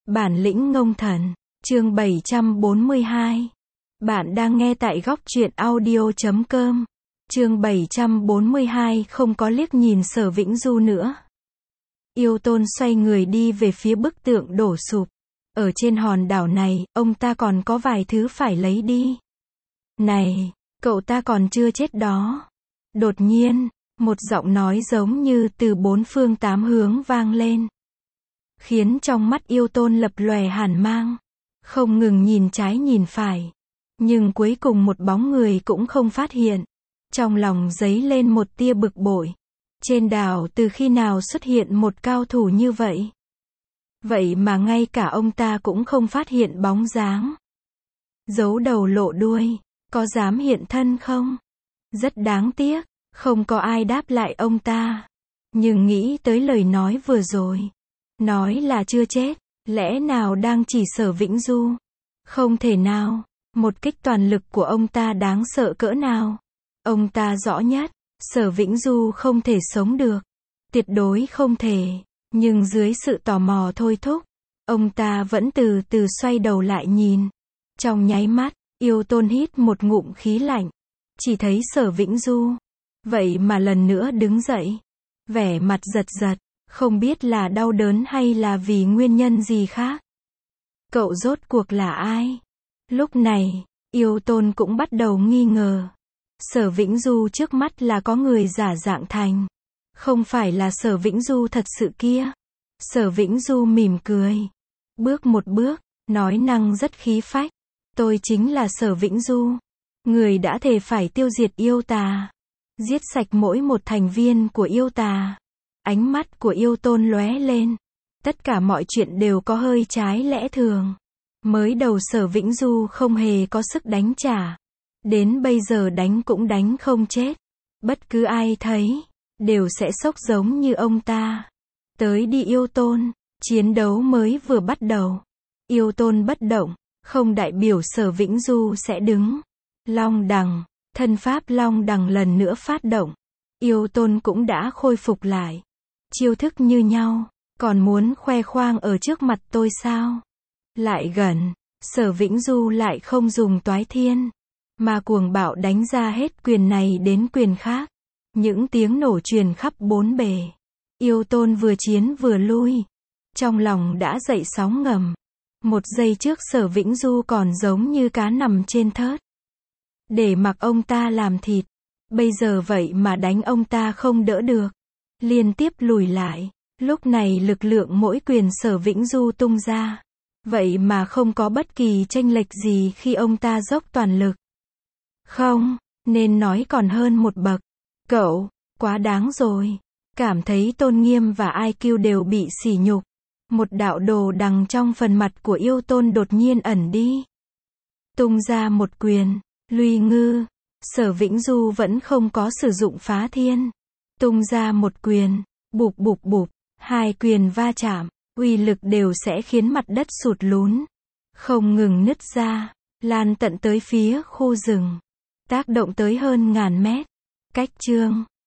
Bản lĩnh ngông thần, chương 742. Bạn đang nghe tại góc truyện audio.com. Chương 742 không có liếc nhìn Sở Vĩnh Du nữa. Yêu Tôn xoay người đi về phía bức tượng đổ sụp. Ở trên hòn đảo này, ông ta còn có vài thứ phải lấy đi. Này, cậu ta còn chưa chết đó. Đột nhiên, một giọng nói giống như từ bốn phương tám hướng vang lên, khiến trong mắt Yêu Tôn lập lòe hàn mang, không ngừng nhìn trái nhìn phải, nhưng cuối cùng một bóng người cũng không phát hiện. Trong lòng dấy lên một tia bực bội. Trên đảo từ khi nào xuất hiện một cao thủ như vậy? Vậy mà ngay cả ông ta cũng không phát hiện bóng dáng. Giấu đầu lộ đuôi, có dám hiện thân không? Rất đáng tiếc, không có ai đáp lại ông ta. Nhưng nghĩ tới lời nói vừa rồi, nói là chưa chết, lẽ nào đang chỉ Sở Vĩnh Du? Không thể nào, một kích toàn lực của ông ta đáng sợ cỡ nào. Ông ta rõ nhất, Sở Vĩnh Du không thể sống được. Tuyệt đối không thể. Nhưng dưới sự tò mò thôi thúc, ông ta vẫn từ từ xoay đầu lại nhìn. Trong nháy mắt, Yêu Tôn hít một ngụm khí lạnh. Chỉ thấy Sở Vĩnh Du, vậy mà lần nữa đứng dậy. Vẻ mặt giật giật, không biết là đau đớn hay là vì nguyên nhân gì khác. Cậu rốt cuộc là ai? Lúc này, Yêu Tôn cũng bắt đầu nghi ngờ. Sở Vĩnh Du trước mắt là có người giả dạng thành. Không phải là Sở Vĩnh Du thật sự kia. Sở Vĩnh Du mỉm cười. Bước một bước, nói năng rất khí phách. Tôi chính là Sở Vĩnh Du. Người đã thề phải tiêu diệt yêu tà. Giết sạch mỗi một thành viên của yêu tà. Ánh mắt của Yêu Tôn lóe lên. Tất cả mọi chuyện đều có hơi trái lẽ thường. Mới đầu Sở Vĩnh Du không hề có sức đánh trả. Đến bây giờ đánh cũng đánh không chết. Bất cứ ai thấy, đều sẽ sốc giống như ông ta. Tới đi Yêu Tôn, chiến đấu mới vừa bắt đầu. Yêu Tôn bất động, không đại biểu Sở Vĩnh Du sẽ đứng. Long đằng, thân pháp long đằng lần nữa phát động. Yêu Tôn cũng đã khôi phục lại. Chiêu thức như nhau, còn muốn khoe khoang ở trước mặt tôi sao? Lại gần, Sở Vĩnh Du lại không dùng toái thiên, mà cuồng bạo đánh ra hết quyền này đến quyền khác. Những tiếng nổ truyền khắp bốn bề. Yêu Tôn vừa chiến vừa lui. Trong lòng đã dậy sóng ngầm. Một giây trước Sở Vĩnh Du còn giống như cá nằm trên thớt, để mặc ông ta làm thịt. Bây giờ vậy mà đánh ông ta không đỡ được. Liên tiếp lùi lại. Lúc này lực lượng mỗi quyền Sở Vĩnh Du tung ra, vậy mà không có bất kỳ chênh lệch gì khi ông ta dốc toàn lực. Không, nên nói còn hơn một bậc. Cậu, quá đáng rồi. Cảm thấy tôn nghiêm và IQ đều bị sỉ nhục. Một đạo đồ đằng trong phần mặt của Yêu Tôn đột nhiên ẩn đi. Tung ra một quyền, Luy Ngư. Sở Vĩnh Du vẫn không có sử dụng phá thiên. Tung ra một quyền, bụp bụp bụp. Hai quyền va chạm, uy lực đều sẽ khiến mặt đất sụt lún, không ngừng nứt ra, lan tận tới phía khu rừng, tác động tới hơn ngàn mét. Cách chương